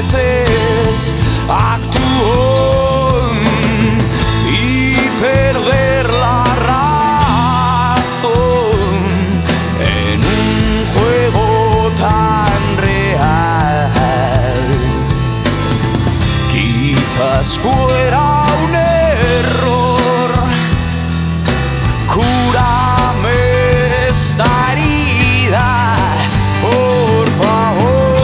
veces actuó y perder la razón en un juego tan real. Quizás fuera un error, cúrame esta herida, por favor.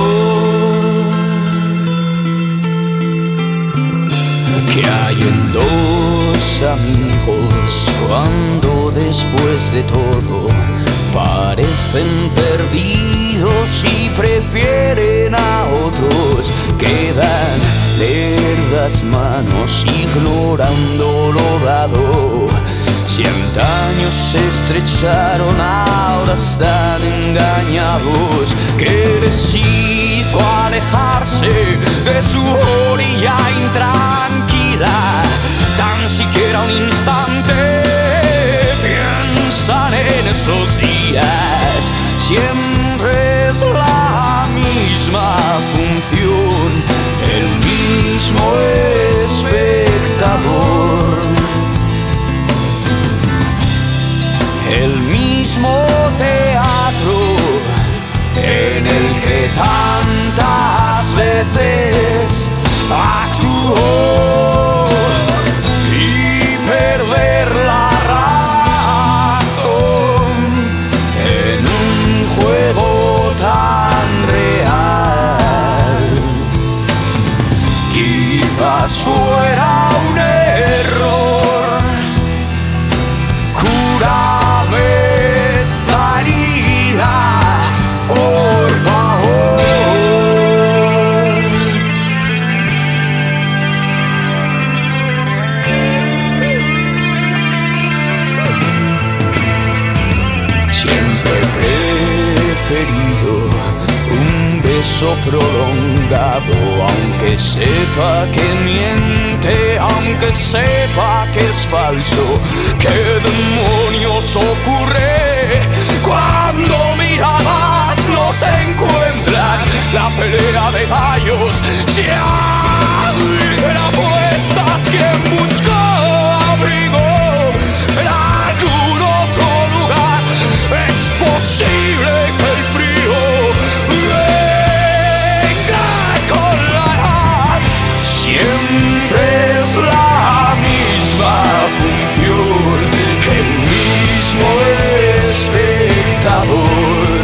Que hay en dos amigos cuando después de todo parecen perdidos y prefieren a otros, quedan lerdas manos ignorando lo dado. Si antaños se estrecharon, ahora están engañados. Que les hizo alejarse de su orilla intranquila? Tan siquiera un instante piensan en esos días. Siempre es la misma función, el mismo espectador, el mismo teatro en el que tantas veces actuó y perder la razón en un juego tan real. Quizás fuera un error, cúrame esta herida, por favor. Siempre he preferido un beso prolongado, aunque sepa que miente, aunque sepa que es falso. ¿Qué demonios ocurre cuando miradas no se encuentran? La pelea de gallos se abre apuestas. Quien busca abrigo en algún otro lugar, es posible que el frío venga con la edad. Siempre es la misma función, el mismo espectador,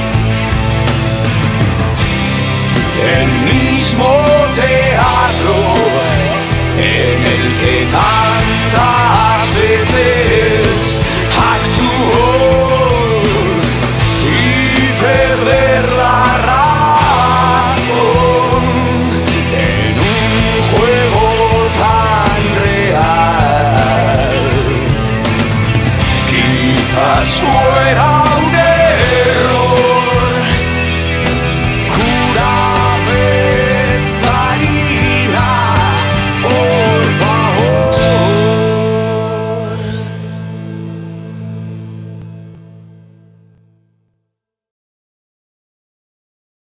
el mismo teatro en el que tantas veces actuó y perder la razón en un juego tan real. Quizás fuera